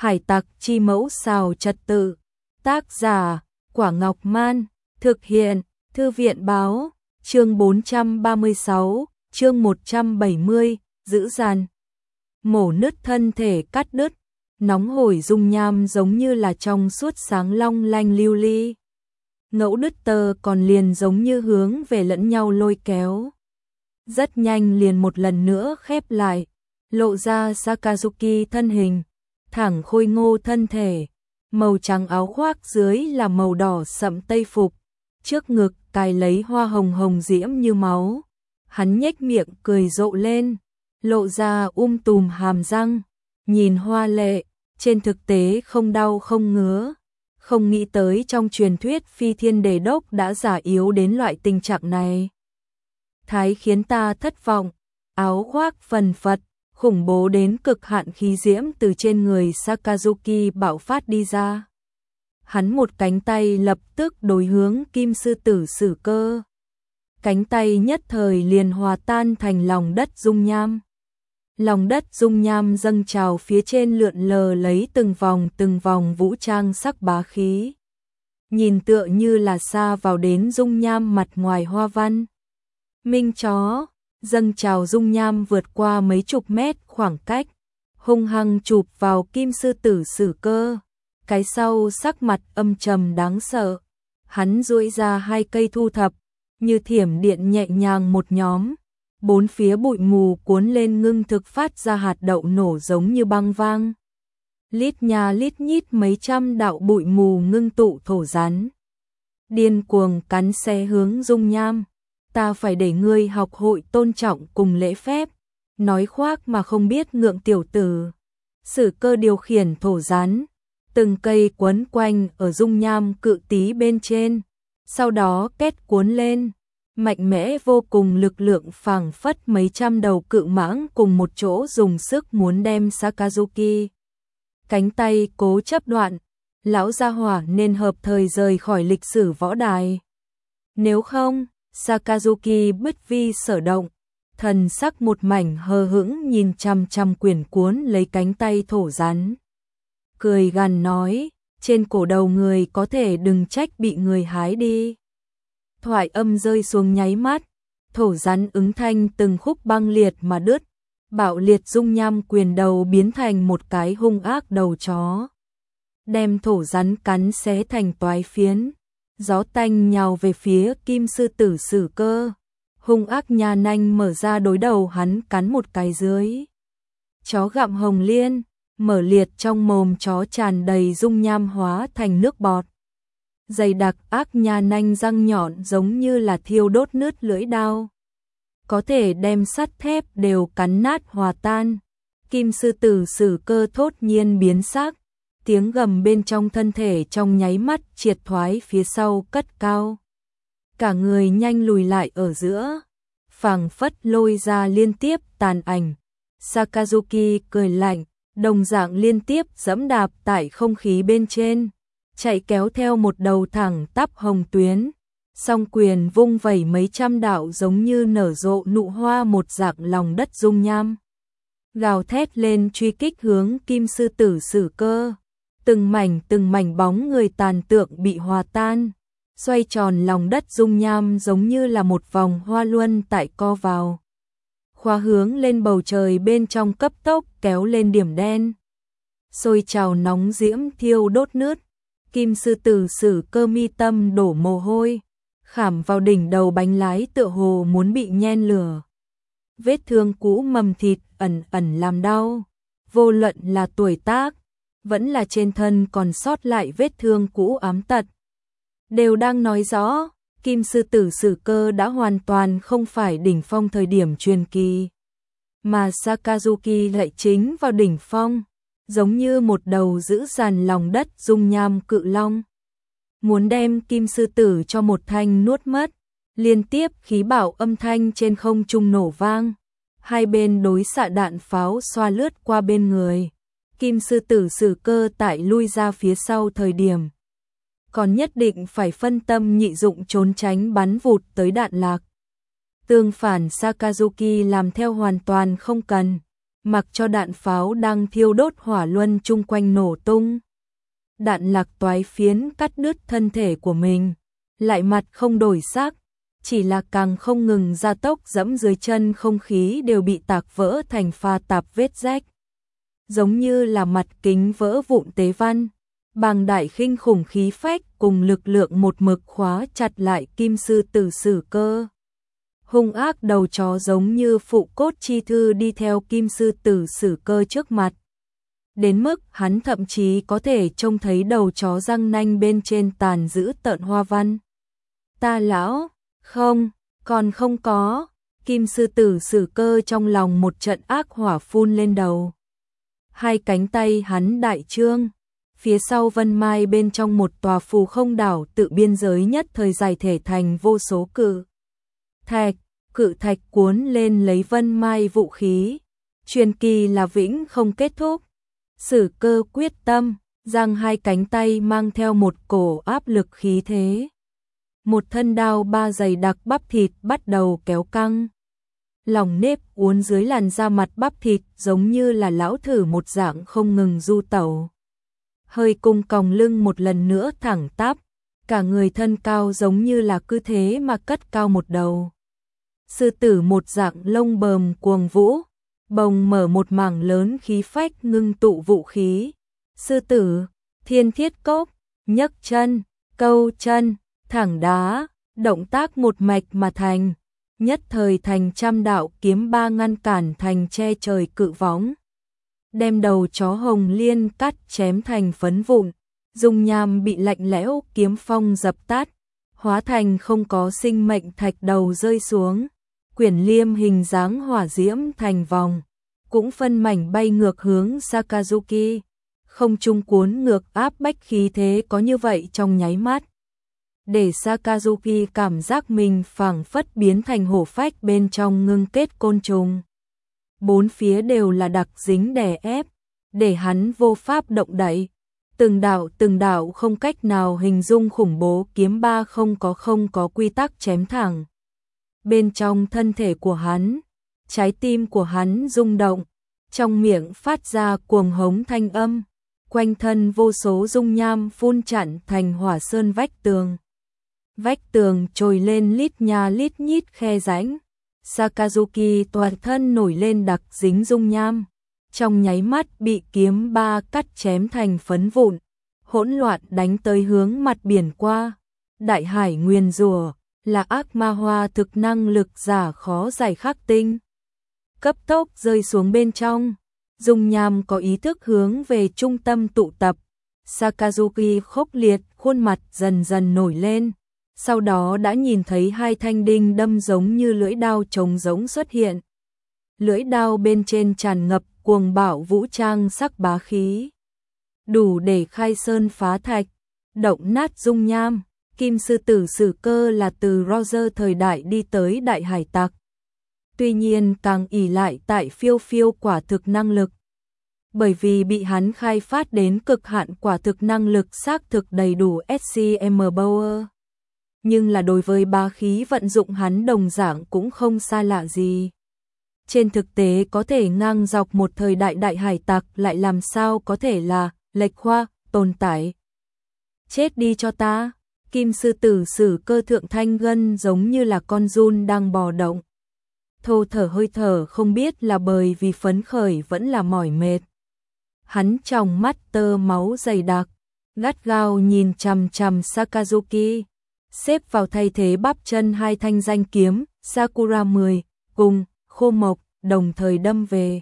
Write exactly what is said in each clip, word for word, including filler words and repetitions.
Hải tặc chi mẫu xào trật tự. Tác giả, Quả Ngọc Man. Thực hiện, Thư viện báo. Chương bốn trăm ba mươi sáu, chương một trăm bảy mươi, giữ dàn. Mổ nứt thân thể cắt đứt, nóng hổi dung nham giống như là trong suốt sáng long lanh lưu ly. Ngẫu đứt tơ còn liền giống như hướng về lẫn nhau lôi kéo. Rất nhanh liền một lần nữa khép lại, lộ ra Sakazuki thân hình, thẳng khôi ngô thân thể, màu trắng áo khoác dưới là màu đỏ sẫm tây phục, trước ngực cài lấy hoa hồng hồng diễm như máu. Hắn nhếch miệng cười rộ lên, lộ ra um tùm hàm răng, nhìn hoa lệ, trên thực tế không đau không ngứa. Không nghĩ tới trong truyền thuyết Phi Thiên Đề Đốc đã già yếu đến loại tình trạng này. Thái khiến ta thất vọng, áo khoác phần phật, khủng bố đến cực hạn khí diễm từ trên người Sakazuki bạo phát đi ra. Hắn một cánh tay lập tức đối hướng Kim Sư Tử Sử Cơ. Cánh tay nhất thời liền hòa tan thành lòng đất dung nham. Lòng đất dung nham dâng trào phía trên lượn lờ lấy từng vòng từng vòng vũ trang sắc bá khí. Nhìn tựa như là xa vào đến dung nham mặt ngoài hoa văn. Minh chó, dâng trào dung nham vượt qua mấy chục mét khoảng cách, hung hăng chụp vào Kim Sư Tử Sử Cơ. Cái sau sắc mặt âm trầm đáng sợ, hắn duỗi ra hai cây thu thập, như thiểm điện nhẹ nhàng một nhóm. Bốn phía bụi mù cuốn lên ngưng thực phát ra hạt đậu nổ giống như băng vang. Lít nha lít nhít mấy trăm đạo bụi mù ngưng tụ thổ rắn. Điên cuồng cắn xé hướng dung nham. Ta phải để ngươi học hội tôn trọng cùng lễ phép. Nói khoác mà không biết ngượng tiểu tử. Sử Cơ điều khiển thổ rắn. Từng cây quấn quanh ở dung nham cự tí bên trên. Sau đó kết cuốn lên. Mạnh mẽ vô cùng lực lượng phảng phất mấy trăm đầu cự mãng cùng một chỗ dùng sức muốn đem Sakazuki. Cánh tay cố chấp đoạn, lão gia hỏa nên hợp thời rời khỏi lịch sử võ đài. Nếu không, Sakazuki bứt vi sở động, thần sắc một mảnh hờ hững nhìn chằm chằm quyển cuốn lấy cánh tay thổ rắn. Cười gằn nói, trên cổ đầu người có thể đừng trách bị người hái đi. Thoại âm rơi xuống nháy mắt, thổ rắn ứng thanh từng khúc băng liệt mà đứt, bạo liệt dung nham quyền đầu biến thành một cái hung ác đầu chó. Đem thổ rắn cắn xé thành toái phiến, gió tanh nhào về phía Kim Sư Tử Sử Cơ. Hung ác nha nanh mở ra đối đầu hắn cắn một cái dưới. Chó gặm hồng liên, mở liệt trong mồm chó tràn đầy dung nham hóa thành nước bọt. Dày đặc ác nha nanh răng nhọn giống như là thiêu đốt nứt lưỡi đao. Có thể đem sắt thép đều cắn nát hòa tan. Kim Sư Tử Sử Cơ thốt nhiên biến sắc. Tiếng gầm bên trong thân thể trong nháy mắt triệt thoái phía sau cất cao. Cả người nhanh lùi lại ở giữa. Phảng phất lôi ra liên tiếp tàn ảnh. Sakazuki cười lạnh, đồng dạng liên tiếp giẫm đạp tại không khí bên trên. Chạy kéo theo một đầu thẳng tắp hồng tuyến, song quyền vung vẩy mấy trăm đạo giống như nở rộ nụ hoa một dạng lòng đất dung nham. Gào thét lên truy kích hướng Kim Sư Tử Sử Cơ. Từng mảnh từng mảnh bóng người tàn tượng bị hòa tan, xoay tròn lòng đất dung nham giống như là một vòng hoa luân tại co vào. Khóa hướng lên bầu trời bên trong cấp tốc kéo lên điểm đen. Sôi trào nóng diễm thiêu đốt nứt. Kim Sư Tử Sử Cơ mi tâm đổ mồ hôi, khảm vào đỉnh đầu bánh lái tựa hồ muốn bị nhen lửa. Vết thương cũ mầm thịt ẩn ẩn làm đau, vô luận là tuổi tác, vẫn là trên thân còn sót lại vết thương cũ ám tật. Đều đang nói rõ, Kim Sư Tử Sử Cơ đã hoàn toàn không phải đỉnh phong thời điểm truyền kỳ, mà Sakazuki lại chính vào đỉnh phong. Giống như một đầu giữ dàn lòng đất dung nham cự long. Muốn đem Kim Sư Tử cho một thanh nuốt mất. Liên tiếp khí bạo âm thanh trên không trung nổ vang. Hai bên đối xạ đạn pháo xoa lướt qua bên người. Kim Sư Tử Sử Cơ tại lui ra phía sau thời điểm. Còn nhất định phải phân tâm nhị dụng trốn tránh bắn vụt tới đạn lạc. Tương phản Sakazuki làm theo hoàn toàn không cần. mặc cho đạn pháo đang thiêu đốt hỏa luân chung quanh nổ tung. Đạn lạc toái phiến cắt đứt thân thể của mình, lại mặt không đổi sắc, chỉ là càng không ngừng gia tốc dẫm dưới chân không khí đều bị tạc vỡ thành pha tạp vết rách. Giống như là mặt kính vỡ vụn tế văn, bàng đại khinh khủng khí phách cùng lực lượng một mực khóa chặt lại Kim Sư Tử Sử Cơ. Hung ác đầu chó giống như phụ cốt chi thư đi theo Kim Sư Tử Sử Cơ trước mặt. Đến mức hắn thậm chí có thể trông thấy đầu chó răng nanh bên trên tàn giữ tợn hoa văn. Ta lão, không, còn không có, Kim Sư Tử Sử Cơ trong lòng một trận ác hỏa phun lên đầu. Hai cánh tay hắn đại trương, phía sau vân mai bên trong một tòa phù không đảo tự biên giới nhất thời giải thể thành vô số cự thạch, cự thạch cuốn lên lấy vân mai vũ khí. Truyền kỳ là vĩnh không kết thúc. Sử Cơ quyết tâm, giang hai cánh tay mang theo một cổ áp lực khí thế. Một thân đao ba dày đặc bắp thịt bắt đầu kéo căng. Lòng nếp uốn dưới làn da mặt bắp thịt giống như là lão thử một dạng không ngừng du tẩu. Hơi cung còng lưng một lần nữa thẳng tắp, cả người thân cao giống như là cứ thế mà cất cao một đầu. Sư tử một dạng lông bờm cuồng vũ, bồng mở một mảng lớn khí phách ngưng tụ vũ khí. Sư tử, thiên thiết cốc, nhấc chân, câu chân, thẳng đá, động tác một mạch mà thành, nhất thời thành trăm đạo kiếm ba ngăn cản thành che trời cự võng. Đem đầu chó hồng liên cắt chém thành phấn vụn, dung nham bị lạnh lẽo kiếm phong dập tắt, hóa thành không có sinh mệnh thạch đầu rơi xuống, quyển liêm hình dáng hỏa diễm thành vòng, cũng phân mảnh bay ngược hướng Sakazuki, không trung cuốn ngược áp bách khí thế có như vậy trong nháy mắt. Để Sakazuki cảm giác mình phảng phất biến thành hổ phách bên trong ngưng kết côn trùng. Bốn phía đều là đặc dính đè ép, để hắn vô pháp động đậy. Từng đạo từng đạo không cách nào hình dung khủng bố kiếm ba không có không có quy tắc chém thẳng. Bên trong thân thể của hắn, trái tim của hắn rung động, trong miệng phát ra cuồng hống thanh âm, quanh thân vô số dung nham phun chặn thành hỏa sơn vách tường. Vách tường trồi lên lít nha lít nhít khe rãnh. Sakazuki toàn thân nổi lên đặc dính dung nham, trong nháy mắt bị kiếm ba cắt chém thành phấn vụn, hỗn loạn đánh tới hướng mặt biển qua. Đại hải nguyền rủa là ác ma hoa thực năng lực giả khó giải khắc tinh. Cấp tốc rơi xuống bên trong, dung nham có ý thức hướng về trung tâm tụ tập. Sakazuki khốc liệt, khuôn mặt dần dần nổi lên. Sau đó đã nhìn thấy hai thanh đinh đâm giống như lưỡi đao trống giống xuất hiện. Lưỡi đao bên trên tràn ngập cuồng bạo vũ trang sắc bá khí, đủ để khai sơn phá thạch, động nát dung nham. Kim Sư Tử Sử Cơ là từ Roger thời đại đi tới đại hải tặc. Tuy nhiên càng ỷ lại tại phiêu phiêu quả thực năng lực. Bởi vì bị hắn khai phát đến cực hạn quả thực năng lực xác thực đầy đủ ét xê em Power. Nhưng là đối với bá khí vận dụng hắn đồng dạng cũng không xa lạ gì. Trên thực tế có thể ngang dọc một thời đại đại hải tặc lại làm sao có thể là lệch khoa tồn tại. Chết đi cho ta, Kim Sư Tử Sử Cơ thượng thanh gân giống như là con giun đang bò động. Thô thở hơi thở không biết là bởi vì phấn khởi vẫn là mỏi mệt. Hắn trong mắt tơ máu dày đặc, gắt gao nhìn chằm chằm Sakazuki. Xếp vào thay thế bắp chân hai thanh danh kiếm, Sakura mười, cùng, khô mộc, đồng thời đâm về.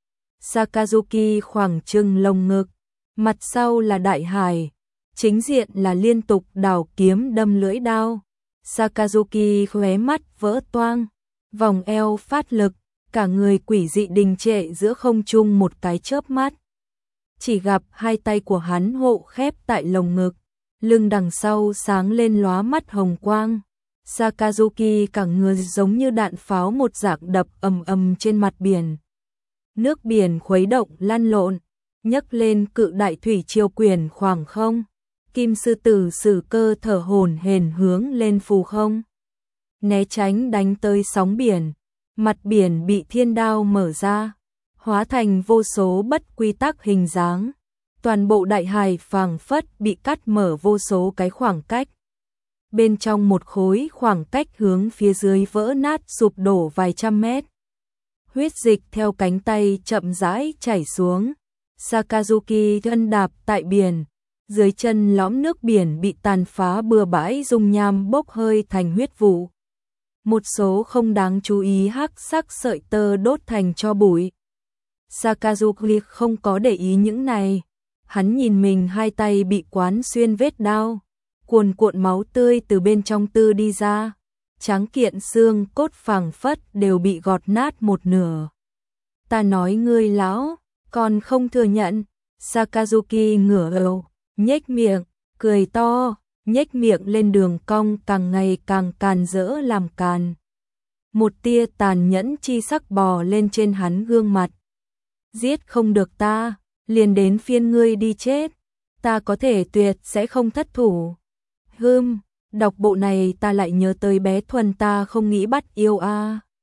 Sakazuki khoảng trừng lồng ngực, mặt sau là đại hải, chính diện là liên tục đào kiếm đâm lưỡi đao. Sakazuki khóe mắt vỡ toang, vòng eo phát lực, cả người quỷ dị đình trệ giữa không trung một cái chớp mắt. Chỉ gặp hai tay của hắn hộ khép tại lồng ngực. Lưng đằng sau sáng lên lóa mắt hồng quang. Sakazuki cả người giống như đạn pháo một dạng đập ầm ầm trên mặt biển. Nước biển khuấy động lăn lộn, nhấc lên cự đại thủy triều quyển khoảng không. Kim Sư Tử Sử Cơ thở hổn hển hướng lên phù không, né tránh đánh tới sóng biển. Mặt biển bị thiên đao mở ra, hóa thành vô số bất quy tắc hình dáng. Toàn bộ đại hải phảng phất bị cắt mở vô số cái khoảng cách. Bên trong một khối khoảng cách hướng phía dưới vỡ nát sụp đổ vài trăm mét. Huyết dịch theo cánh tay chậm rãi chảy xuống. Sakazuki chân đạp tại biển, dưới chân lõm nước biển bị tàn phá bừa bãi dung nham bốc hơi thành huyết vụ. Một số không đáng chú ý hắc sắc sợi tơ đốt thành tro bụi. Sakazuki không có để ý những này. Hắn nhìn mình hai tay bị quán xuyên vết đao, cuồn cuộn máu tươi từ bên trong tư đi ra. Tráng kiện xương cốt phảng phất đều bị gọt nát một nửa. Ta nói ngươi lão, còn không thừa nhận. Sakazuki ngửa đầu, nhếch miệng, cười to, nhếch miệng lên đường cong càng ngày càng càn rỡ làm càn. Một tia tàn nhẫn chi sắc bò lên trên hắn gương mặt. Giết không được ta, liền đến phiên ngươi đi chết. Ta có thể tuyệt sẽ không thất thủ. Hừm, đọc bộ này ta lại nhớ tới bé Thuần ta không nghĩ bắt yêu a. À.